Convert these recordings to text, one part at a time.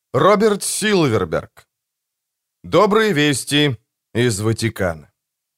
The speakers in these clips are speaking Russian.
Роберт Силверберг. Добрые вести из Ватикана.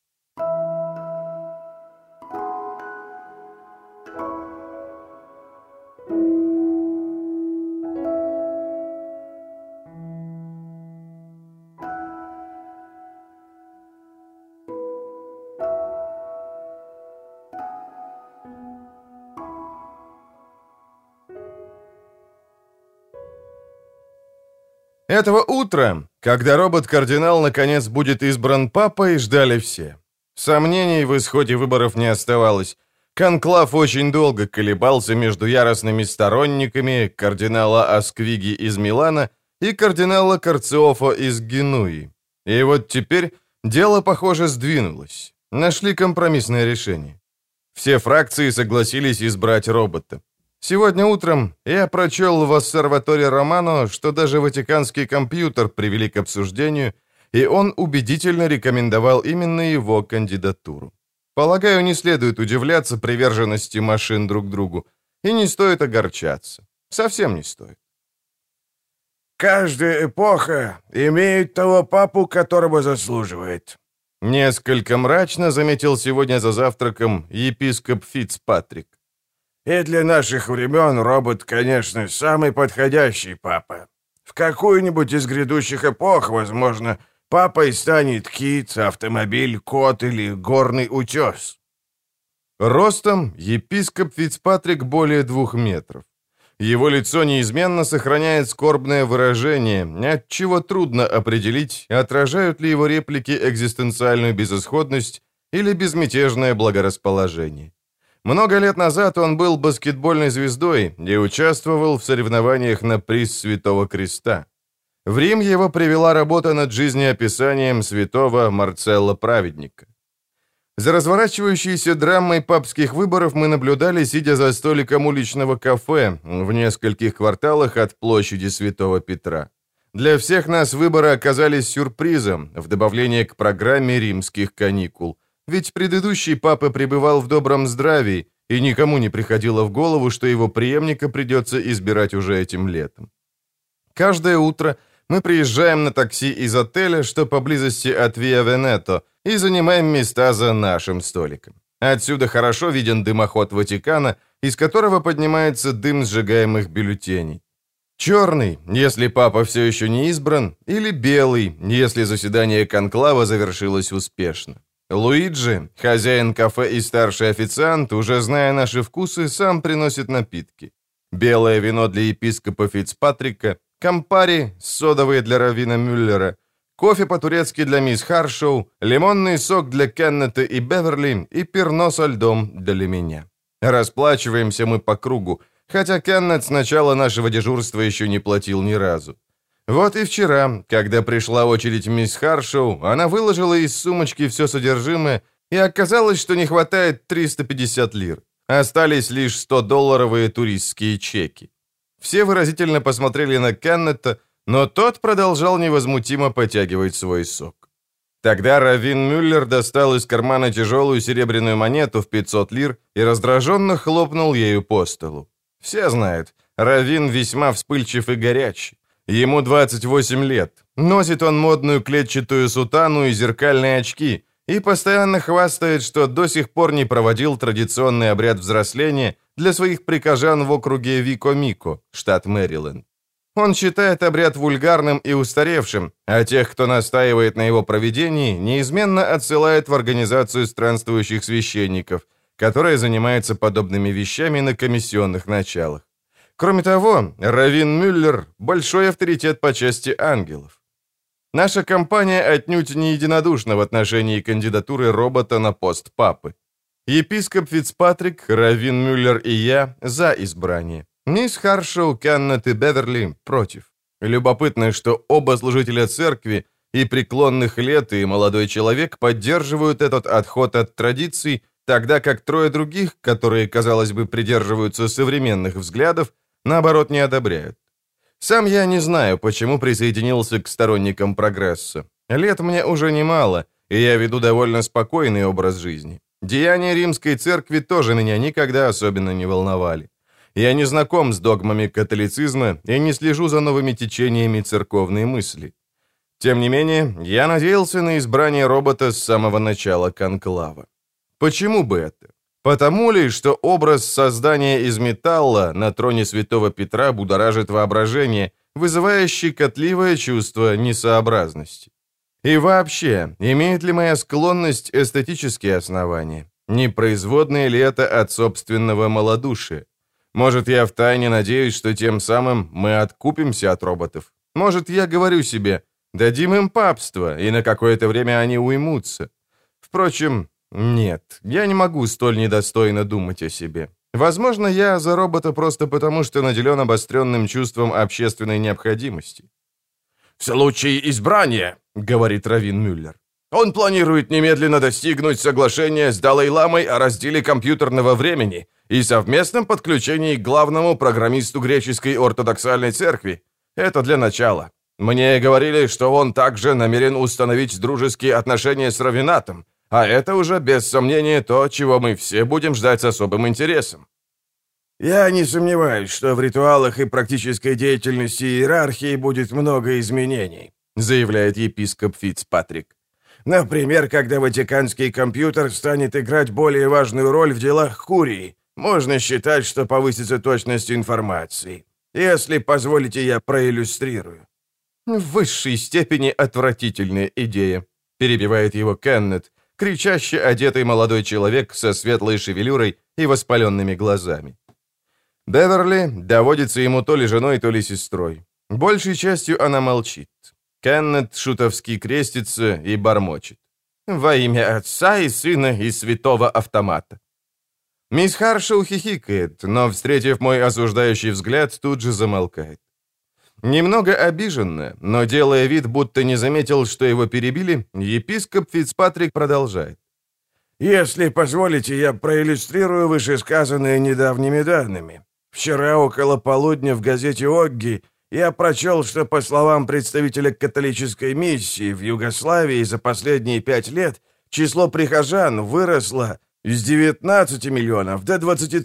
Этого утра, когда робот-кардинал наконец будет избран папой, ждали все. Сомнений в исходе выборов не оставалось. Конклав очень долго колебался между яростными сторонниками кардинала Асквиги из Милана и кардинала Карциофо из Генуи. И вот теперь дело, похоже, сдвинулось. Нашли компромиссное решение. Все фракции согласились избрать робота. Сегодня утром я прочел в Оссерваторе Романо, что даже ватиканский компьютер привели к обсуждению, и он убедительно рекомендовал именно его кандидатуру. Полагаю, не следует удивляться приверженности машин друг другу, и не стоит огорчаться. Совсем не стоит. «Каждая эпоха имеет того папу, которого заслуживает», — несколько мрачно заметил сегодня за завтраком епископ Фицпатрик. «И для наших времен робот, конечно, самый подходящий папа. В какую-нибудь из грядущих эпох, возможно, папой станет кит, автомобиль, кот или горный утес». Ростом епископ Фицпатрик более 2 метров. Его лицо неизменно сохраняет скорбное выражение, отчего трудно определить, отражают ли его реплики экзистенциальную безысходность или безмятежное благорасположение. Много лет назад он был баскетбольной звездой и участвовал в соревнованиях на приз Святого Креста. В Рим его привела работа над жизнеописанием святого Марцелла Праведника. За разворачивающейся драмой папских выборов мы наблюдали, сидя за столиком уличного кафе в нескольких кварталах от площади Святого Петра. Для всех нас выборы оказались сюрпризом в добавление к программе римских каникул. Ведь предыдущий папа пребывал в добром здравии, и никому не приходило в голову, что его преемника придется избирать уже этим летом. Каждое утро мы приезжаем на такси из отеля, что поблизости от Виа Венето, и занимаем места за нашим столиком. Отсюда хорошо виден дымоход Ватикана, из которого поднимается дым сжигаемых бюллетеней. Черный, если папа все еще не избран, или белый, если заседание конклава завершилось успешно. Луиджи, хозяин кафе и старший официант, уже зная наши вкусы, сам приносит напитки. Белое вино для епископа Фицпатрика, кампари, содовые для раввина Мюллера, кофе по-турецки для мисс Харшоу, лимонный сок для Кеннета и Беверли и перно со льдом для меня. Расплачиваемся мы по кругу, хотя Кеннет с начала нашего дежурства еще не платил ни разу. Вот и вчера, когда пришла очередь мисс Харшоу, она выложила из сумочки все содержимое, и оказалось, что не хватает 350 лир. Остались лишь 100-долларовые туристские чеки. Все выразительно посмотрели на Кеннета, но тот продолжал невозмутимо потягивать свой сок. Тогда раввин Мюллер достал из кармана тяжелую серебряную монету в 500 лир и раздраженно хлопнул ею по столу. Все знают, раввин весьма вспыльчив и горячий. Ему 28 лет. Носит он модную клетчатую сутану и зеркальные очки и постоянно хвастает, что до сих пор не проводил традиционный обряд взросления для своих прихожан в округе Вико-Мико, штат Мэриленд. Он считает обряд вульгарным и устаревшим, а тех, кто настаивает на его проведении, неизменно отсылает в организацию странствующих священников, которая занимается подобными вещами на комиссионных началах. Кроме того, раввин Мюллер – большой авторитет по части ангелов. Наша компания отнюдь не единодушна в отношении кандидатуры робота на пост папы. Епископ Фицпатрик, раввин Мюллер и я за избрание. Мисс Харшоу, Кеннет и Беверли против. Любопытно, что оба служителя церкви, и преклонных лет, и молодой человек поддерживают этот отход от традиций, тогда как трое других, которые, казалось бы, придерживаются современных взглядов, наоборот, не одобряют. Сам я не знаю, почему присоединился к сторонникам прогресса. Лет мне уже немало, и я веду довольно спокойный образ жизни. Деяния римской церкви тоже меня никогда особенно не волновали. Я не знаком с догмами католицизма и не слежу за новыми течениями церковной мысли. Тем не менее, я надеялся на избрание робота с самого начала конклава. Почему бы это? Потому ли, что образ создания из металла на троне святого Петра будоражит воображение, вызывая щекотливое чувство несообразности? И вообще, имеет ли моя склонность эстетические основания? Не производное ли это от собственного малодушия? Может, я втайне надеюсь, что тем самым мы откупимся от роботов? Может, я говорю себе, дадим им папство, и на какое-то время они уймутся? Впрочем, нет, я не могу столь недостойно думать о себе. Возможно, я за робота просто потому, что наделен обостренным чувством общественной необходимости. «В случае избрания, — говорит Равин Мюллер, — он планирует немедленно достигнуть соглашения с Далай-ламой о разделе компьютерного времени и совместном подключении к главному программисту греческой ортодоксальной церкви. Это для начала. Мне говорили, что он также намерен установить дружеские отношения с Равинатом, а это уже, без сомнения, то, чего мы все будем ждать с особым интересом». «Я не сомневаюсь, что в ритуалах и практической деятельности иерархии будет много изменений», заявляет епископ Фицпатрик. «Например, когда ватиканский компьютер станет играть более важную роль в делах курии, можно считать, что повысится точность информации. Если позволите, я проиллюстрирую». «В высшей степени отвратительная идея», перебивает его Кеннет, кричаще одетый молодой человек со светлой шевелюрой и воспаленными глазами. Беверли доводится ему то ли женой, то ли сестрой. Большей частью она молчит. Кеннет шутовски крестится и бормочет. «Во имя Отца и Сына и Святого Автомата». Мисс Харшоу хихикает, но, встретив мой осуждающий взгляд, тут же замолкает. Немного обиженно, но делая вид, будто не заметил, что его перебили, епископ Фицпатрик продолжает. «Если позволите, я проиллюстрирую вышесказанное недавними данными. Вчера около полудня в газете «Огги» я прочел, что, по словам представителя католической миссии в Югославии за последние 5 лет, число прихожан выросло с 19 миллионов до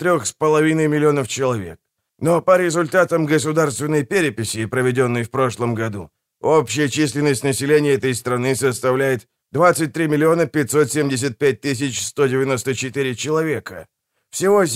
23,5 миллионов человек. Но по результатам государственной переписи, проведенной в прошлом году, общая численность населения этой страны составляет 23 миллиона 575 тысяч 194 человека. Всего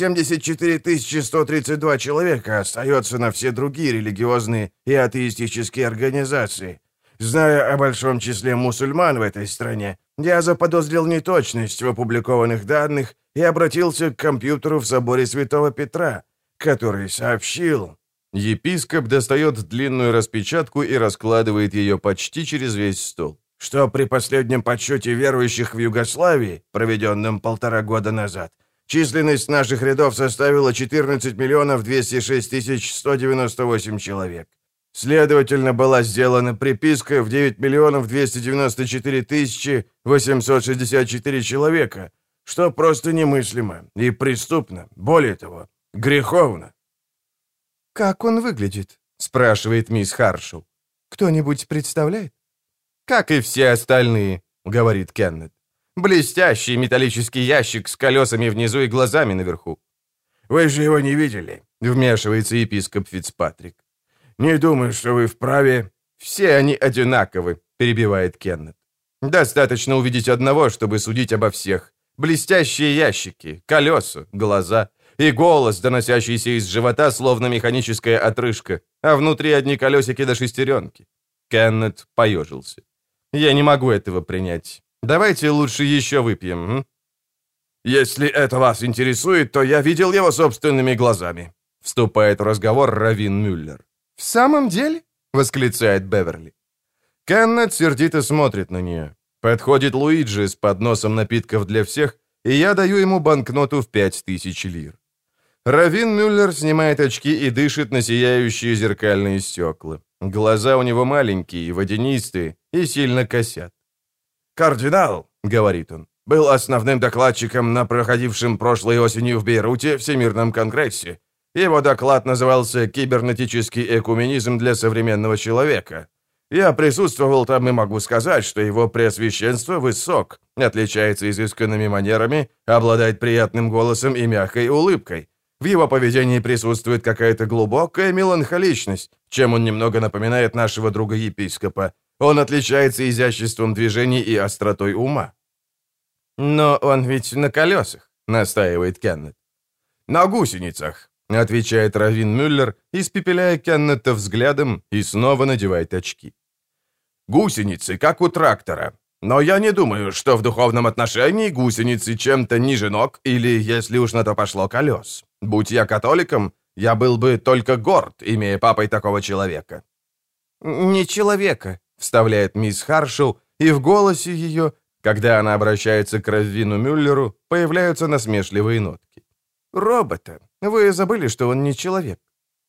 74 132 человека остается на все другие религиозные и атеистические организации. Зная о большом числе мусульман в этой стране, я заподозрил неточность в опубликованных данных и обратился к компьютеру в соборе Святого Петра, который сообщил...» Епископ достает длинную распечатку и раскладывает ее почти через весь стол. «Что при последнем подсчете верующих в Югославии, проведенном 1,5 года назад, численность наших рядов составила 14 миллионов 206 тысяч 198 человек. Следовательно, была сделана приписка в 9 миллионов 294 тысячи 864 человека, что просто немыслимо и преступно, более того, греховно». «Как он выглядит?» — спрашивает мисс Харшоу. «Кто-нибудь представляет?» «Как и все остальные», — говорит Кеннет. «Блестящий металлический ящик с колесами внизу и глазами наверху». «Вы же его не видели?» — вмешивается епископ Фицпатрик. «Не думаю, что вы вправе...» «Все они одинаковы», — перебивает Кеннет. «Достаточно увидеть одного, чтобы судить обо всех. Блестящие ящики, колеса, глаза и голос, доносящийся из живота, словно механическая отрыжка, а внутри одни колесики до шестеренки». Кеннет поежился. «Я не могу этого принять. Давайте лучше еще выпьем, м?» «Если это вас интересует, то я видел его собственными глазами», — вступает в разговор Равин Мюллер. «В самом деле?» — восклицает Беверли. Кеннет сердито смотрит на нее. Подходит Луиджи с подносом напитков для всех, и я даю ему банкноту в 5000 лир. Равин Мюллер снимает очки и дышит на сияющие зеркальные стекла. Глаза у него маленькие, водянистые и сильно косят. «Кардинал», — говорит он, — «был основным докладчиком на проходившем прошлой осенью в Бейруте Всемирном конгрессе. Его доклад назывался «Кибернетический экуменизм для современного человека». Я присутствовал там и могу сказать, что его преосвященство высок, отличается изысканными манерами, обладает приятным голосом и мягкой улыбкой. В его поведении присутствует какая-то глубокая меланхоличность, чем он немного напоминает нашего друга-епископа. Он отличается изяществом движений и остротой ума». «Но он ведь на колесах», — настаивает Кеннет. «На гусеницах», — отвечает раввин Мюллер, испепеляя Кеннета взглядом и снова надевает очки. «Гусеницы, как у трактора. Но я не думаю, что в духовном отношении гусеницы чем-то ниже ног или, если уж на то пошло, колес. Будь я католиком, я был бы только горд, имея папой такого человека». «Не человека», — вставляет мисс Харшоу, и в голосе ее, когда она обращается к раввину Мюллеру, появляются насмешливые нотки. «Робота. Вы забыли, что он не человек».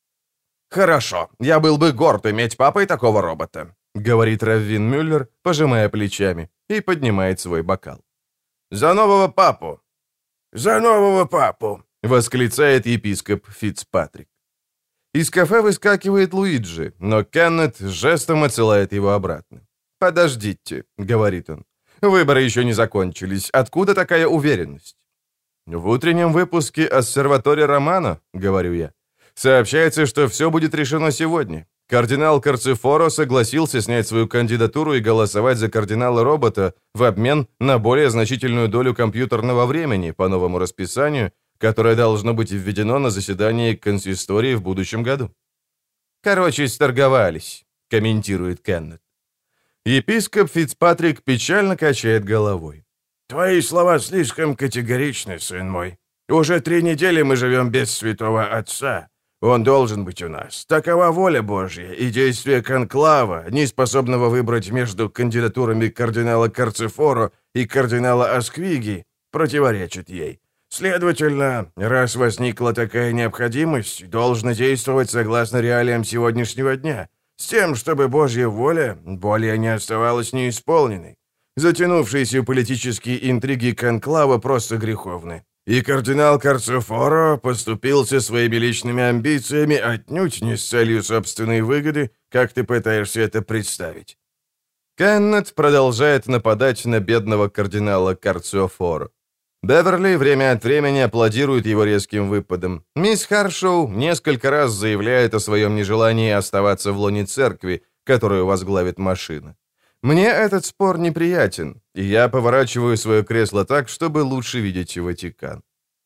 «Хорошо, я был бы горд иметь папой такого робота», — говорит раввин Мюллер, пожимая плечами, и поднимает свой бокал. «За нового папу!» «За нового папу!» — восклицает епископ Фицпатрик. Из кафе выскакивает Луиджи, но Кеннет жестом отсылает его обратно. «Подождите», — говорит он. «Выборы еще не закончились. Откуда такая уверенность?» «В утреннем выпуске «Оссерватория Романо», — говорю я, сообщается, что все будет решено сегодня. Кардинал Карцефоро согласился снять свою кандидатуру и голосовать за кардинала-робота в обмен на более значительную долю компьютерного времени по новому расписанию, которое должно быть введено на заседании консистории в будущем году. «Короче, сторговались», — комментирует Кеннет. Епископ Фицпатрик печально качает головой. «Твои слова слишком категоричны, сын мой. Уже 3 недели мы живем без святого отца. Он должен быть у нас. Такова воля Божья, и действие конклава, не способного выбрать между кандидатурами кардинала Карцефоро и кардинала Асквиги, противоречит ей. Следовательно, раз возникла такая необходимость, должно действовать согласно реалиям сегодняшнего дня, с тем, чтобы Божья воля более не оставалась неисполненной. Затянувшиеся политические интриги конклава просто греховны. И кардинал Карцефоро поступился своими личными амбициями отнюдь не с целью собственной выгоды, как ты пытаешься это представить». Кеннет продолжает нападать на бедного кардинала Карцефоро. Беверли время от времени аплодирует его резким выпадом. Мисс Харшоу несколько раз заявляет о своем нежелании оставаться в лоне церкви, которую возглавит машина. Мне этот спор неприятен, и я поворачиваю свое кресло так, чтобы лучше видеть Ватикан.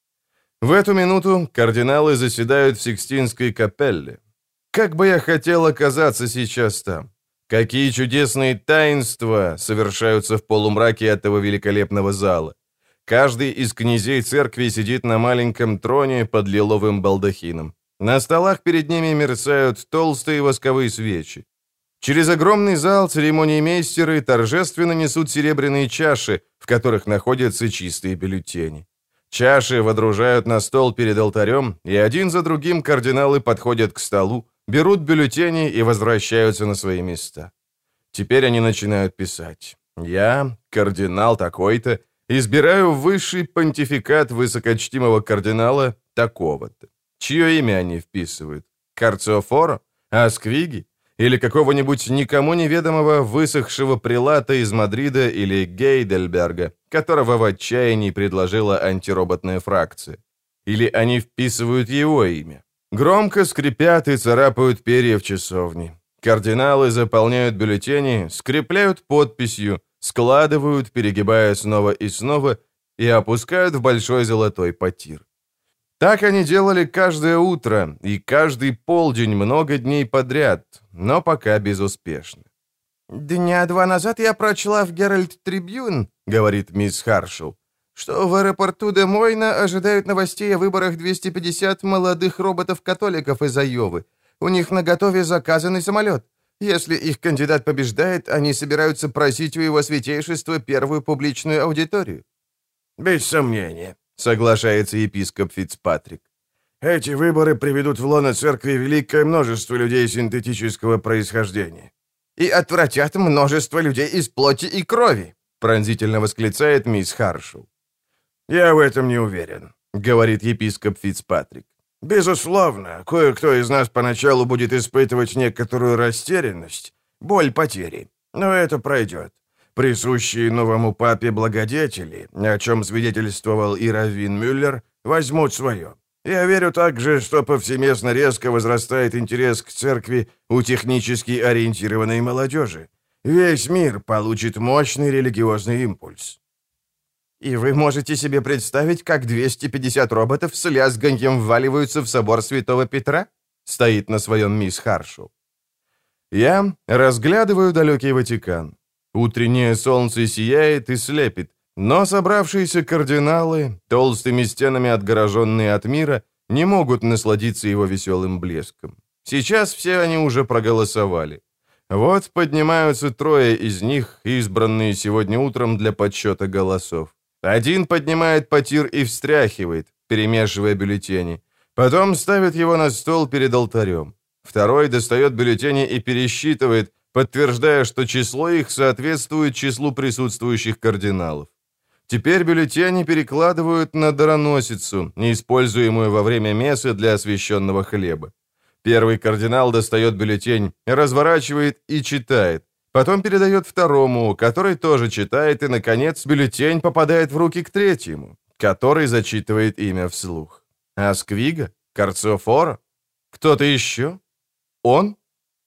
В эту минуту кардиналы заседают в Сикстинской капелле. Как бы я хотел оказаться сейчас там. Какие чудесные таинства совершаются в полумраке этого великолепного зала. Каждый из князей церкви сидит на маленьком троне под лиловым балдахином. На столах перед ними мерцают толстые восковые свечи. Через огромный зал церемониймейстеры торжественно несут серебряные чаши, в которых находятся чистые бюллетени. Чаши водружают на стол перед алтарем, и один за другим кардиналы подходят к столу, берут бюллетени и возвращаются на свои места. Теперь они начинают писать. Я, кардинал такой-то, избираю высший понтификат высокочтимого кардинала такого-то. Чье имя они вписывают? Карцефоро? Асквиги? Или какого-нибудь никому неведомого высохшего прелата из Мадрида или Гейдельберга, которого в отчаянии предложила антироботная фракция? Или они вписывают его имя? Громко скрипят и царапают перья в часовне. Кардиналы заполняют бюллетени, скрепляют подписью, складывают, перегибая снова и снова, и опускают в большой золотой потир. Так они делали каждое утро и каждый полдень много дней подряд, но пока безуспешно. «Дня 2 назад я прочла в Геральд Трибюн, — говорит мисс Харшоу, — что в аэропорту де Мойна ожидают новостей о выборах 250 молодых роботов-католиков из Айовы. У них наготове заказанный самолет. Если их кандидат побеждает, они собираются просить у его святейшества первую публичную аудиторию». «Без сомнения», — соглашается епископ Фицпатрик. «Эти выборы приведут в лоно церкви великое множество людей синтетического происхождения». «И отвратят множество людей из плоти и крови», — пронзительно восклицает мисс Харшоу. «Я в этом не уверен», — говорит епископ Фицпатрик. «Безусловно, кое-кто из нас поначалу будет испытывать некоторую растерянность, боль потери, но это пройдет. Присущие новому папе благодетели, о чем свидетельствовал и раввин Мюллер, возьмут свое. Я верю также, что повсеместно резко возрастает интерес к церкви у технически ориентированной молодежи. Весь мир получит мощный религиозный импульс. И вы можете себе представить, как 250 роботов с лязганьем вваливаются в собор Святого Петра? Стоит на своем мисс Харшоу. Я разглядываю далекий Ватикан. Утреннее солнце сияет и слепит, но собравшиеся кардиналы, толстыми стенами отгороженные от мира, не могут насладиться его веселым блеском. Сейчас все они уже проголосовали. Вот поднимаются трое из них, избранные сегодня утром для подсчета голосов. Один поднимает потир и встряхивает, перемешивая бюллетени. Потом ставит его на стол перед алтарем. Второй достает бюллетени и пересчитывает, подтверждая, что число их соответствует числу присутствующих кардиналов. Теперь бюллетени перекладывают на дароносицу, используемую во время мессы для освященного хлеба. Первый кардинал достает бюллетень, разворачивает и читает. Потом передает второму, который тоже читает, и, наконец, бюллетень попадает в руки к третьему, который зачитывает имя вслух. Асквига? Карцофоро? Кто-то еще? Он?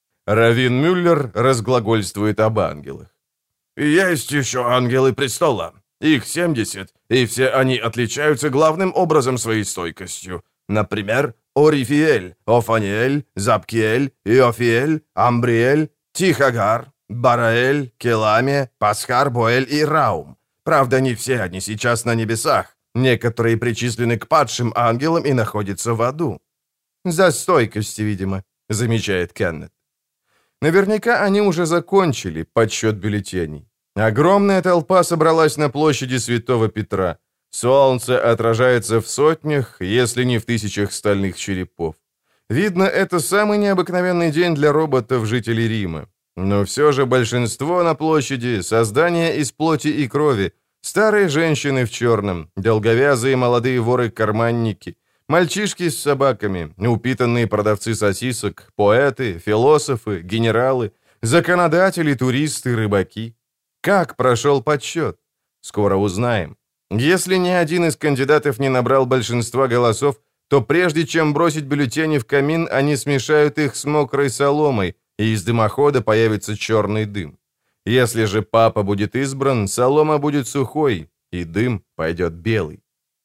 Раввин Мюллер разглагольствует об ангелах. Есть еще ангелы престола. Их 70, и все они отличаются главным образом своей стойкостью. Например, Орифиэль, Офаниэль, Запкиэль, Иофиэль, Амбриэль, Тихагар, Бараэль, Келаме, Пасхар, Боэль и Раум. Правда, не все они сейчас на небесах. Некоторые причислены к падшим ангелам и находятся в аду. За стойкость, видимо, замечает Кеннет. Наверняка они уже закончили подсчет бюллетеней. Огромная толпа собралась на площади Святого Петра. Солнце отражается в сотнях, если не в тысячах стальных черепов. Видно, это самый необыкновенный день для роботов жителей Рима. Но все же большинство на площади — создания из плоти и крови, старые женщины в черном, долговязые молодые воры-карманники, мальчишки с собаками, упитанные продавцы сосисок, поэты, философы, генералы, законодатели, туристы, рыбаки. Как прошел подсчет? Скоро узнаем. Если ни один из кандидатов не набрал большинства голосов, то прежде чем бросить бюллетени в камин, они смешают их с мокрой соломой, и из дымохода появится черный дым. Если же папа будет избран, солома будет сухой, и дым пойдет белый.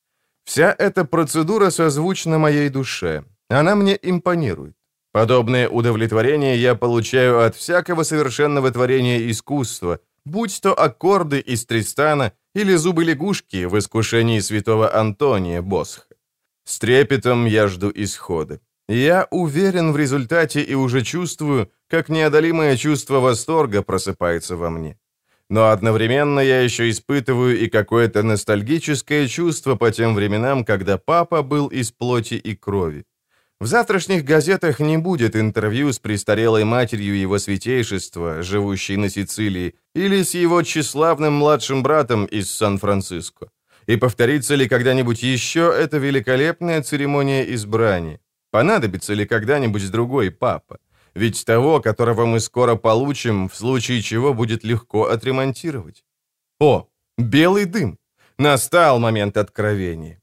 Вся эта процедура созвучна моей душе. Она мне импонирует. Подобное удовлетворение я получаю от всякого совершенного творения искусства, будь то аккорды из Тристана или зубы лягушки в искушении святого Антония Босха. С трепетом я жду исхода. Я уверен в результате и уже чувствую, как неодолимое чувство восторга просыпается во мне. Но одновременно я еще испытываю и какое-то ностальгическое чувство по тем временам, когда папа был из плоти и крови. В завтрашних газетах не будет интервью с престарелой матерью его святейшества, живущей на Сицилии, или с его тщеславным младшим братом из Сан-Франциско. И повторится ли когда-нибудь еще эта великолепная церемония избрания? Понадобится ли когда-нибудь другой папа? Ведь того, которого мы скоро получим, в случае чего будет легко отремонтировать. О, белый дым! Настал момент откровения.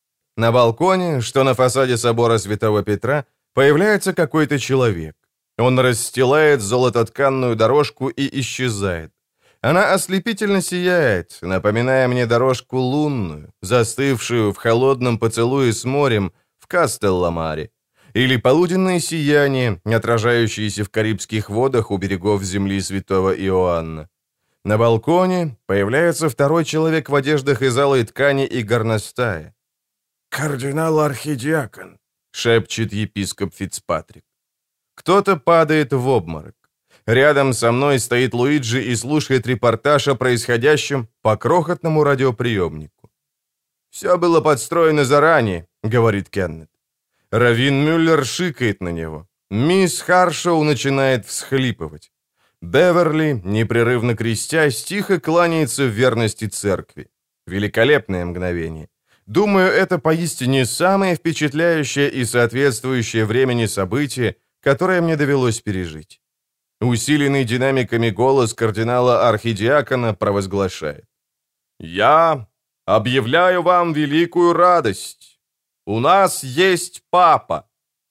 На балконе, что на фасаде собора Святого Петра, появляется какой-то человек. Он расстилает золототканную дорожку и исчезает. Она ослепительно сияет, напоминая мне дорожку лунную, застывшую в холодном поцелуе с морем в Кастелламаре, или полуденное сияние, отражающееся в Карибских водах у берегов земли святого Иоанна. На балконе появляется второй человек в одеждах из алой ткани и горностая. «Кардинал-архидиакон», — шепчет епископ Фицпатрик. Кто-то падает в обморок. Рядом со мной стоит Луиджи и слушает репортаж о происходящем по крохотному радиоприемнику. «Все было подстроено заранее», — говорит Кеннет. Раввин Мюллер шикает на него. Мисс Харшоу начинает всхлипывать. Беверли, непрерывно крестясь, тихо кланяется в верности церкви. Великолепное мгновение. Думаю, это поистине самое впечатляющее и соответствующее времени событие, которое мне довелось пережить. Усиленный динамиками голос кардинала-архидиакона провозглашает. «Я объявляю вам великую радость. У нас есть папа!»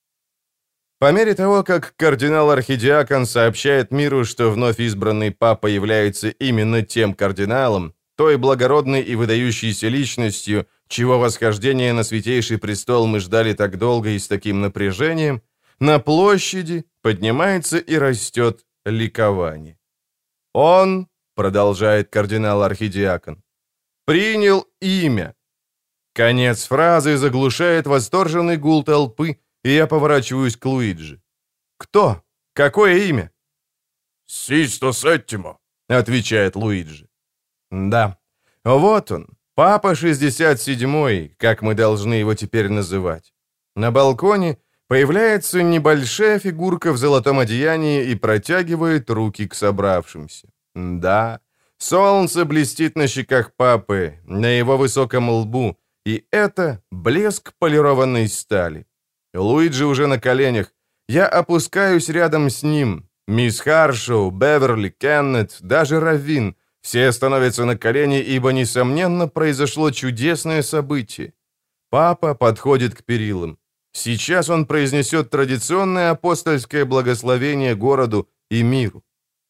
По мере того, как кардинал-архидиакон сообщает миру, что вновь избранный папа является именно тем кардиналом, той благородной и выдающейся личностью, чего восхождение на святейший престол мы ждали так долго и с таким напряжением, на площади поднимается и растет ликование. «Он, — продолжает кардинал-архидиакон, — принял имя». Конец фразы заглушает восторженный гул толпы, и я поворачиваюсь к Луиджи. «Кто? Какое имя?» «Систо Сеттимо», — отвечает Луиджи. «Да, вот он, папа 67-й, как мы должны его теперь называть». На балконе появляется небольшая фигурка в золотом одеянии и протягивает руки к собравшимся. Да, солнце блестит на щеках папы, на его высоком лбу, и это блеск полированной стали. Луиджи уже на коленях. Я опускаюсь рядом с ним. Мисс Харшоу, Беверли, Кеннет, даже Раввин. Все становятся на колени, ибо, несомненно, произошло чудесное событие. Папа подходит к перилам. Сейчас он произнесет традиционное апостольское благословение городу и миру.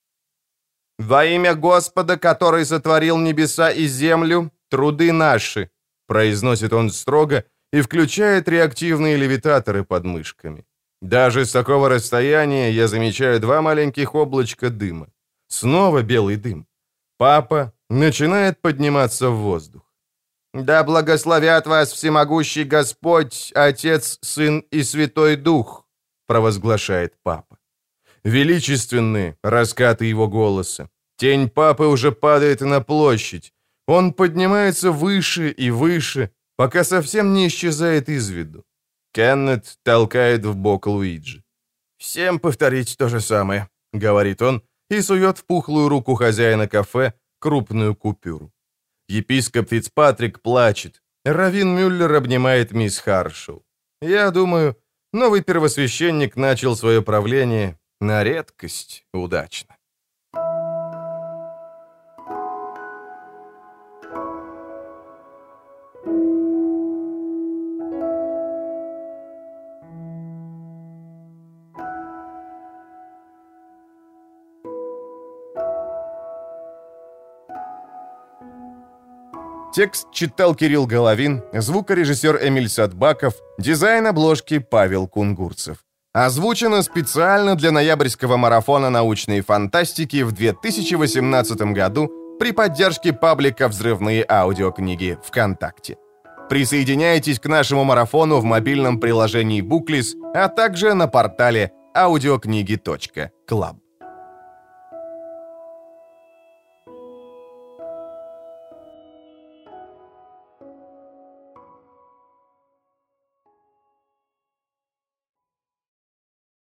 «Во имя Господа, который сотворил небеса и землю, труды наши», произносит он строго и включает реактивные левитаторы под мышками. Даже с такого расстояния я замечаю два маленьких облачка дыма. Снова белый дым. Папа начинает подниматься в воздух. «Да благословят вас всемогущий Господь, Отец, Сын и Святой Дух», провозглашает папа. Величественные раскаты его голоса. Тень папы уже падает на площадь. Он поднимается выше и выше, пока совсем не исчезает из виду. Кеннет толкает в бок Луиджи. «Всем повторить то же самое», — говорит он и сует в пухлую руку хозяина кафе крупную купюру. Епископ Фицпатрик плачет. Раввин Мюллер обнимает мисс Харшоу. Я думаю, новый первосвященник начал свое правление на редкость удачно. Текст читал Кирилл Головин, звукорежиссер Эмиль Садбаков, дизайн обложки Павел Кунгурцев. Озвучено специально для ноябрьского марафона научной фантастики в 2018 году при поддержке паблика «Взрывные аудиокниги» ВКонтакте. Присоединяйтесь к нашему марафону в мобильном приложении Booklist, а также на портале audiokniги.club.